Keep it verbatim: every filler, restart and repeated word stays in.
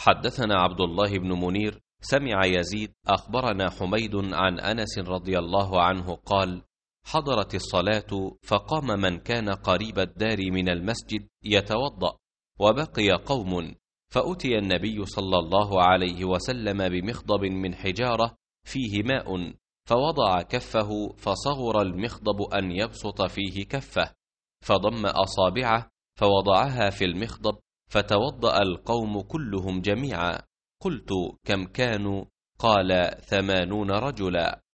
حدثنا عبد الله بن منير سمع يزيد أخبرنا حميد عن أنس رضي الله عنه قال: حضرت الصلاة فقام من كان قريب الدار من المسجد يتوضأ، وبقي قوم، فأتي النبي صلى الله عليه وسلم بمخضب من حجارة فيه ماء، فوضع كفه فصغر المخضب أن يبسط فيه كفه، فضم أصابعه فوضعها في المخضب، فتوضأ القوم كلهم جميعا. قلت: كم كانوا؟ قال: ثمانون رجلا.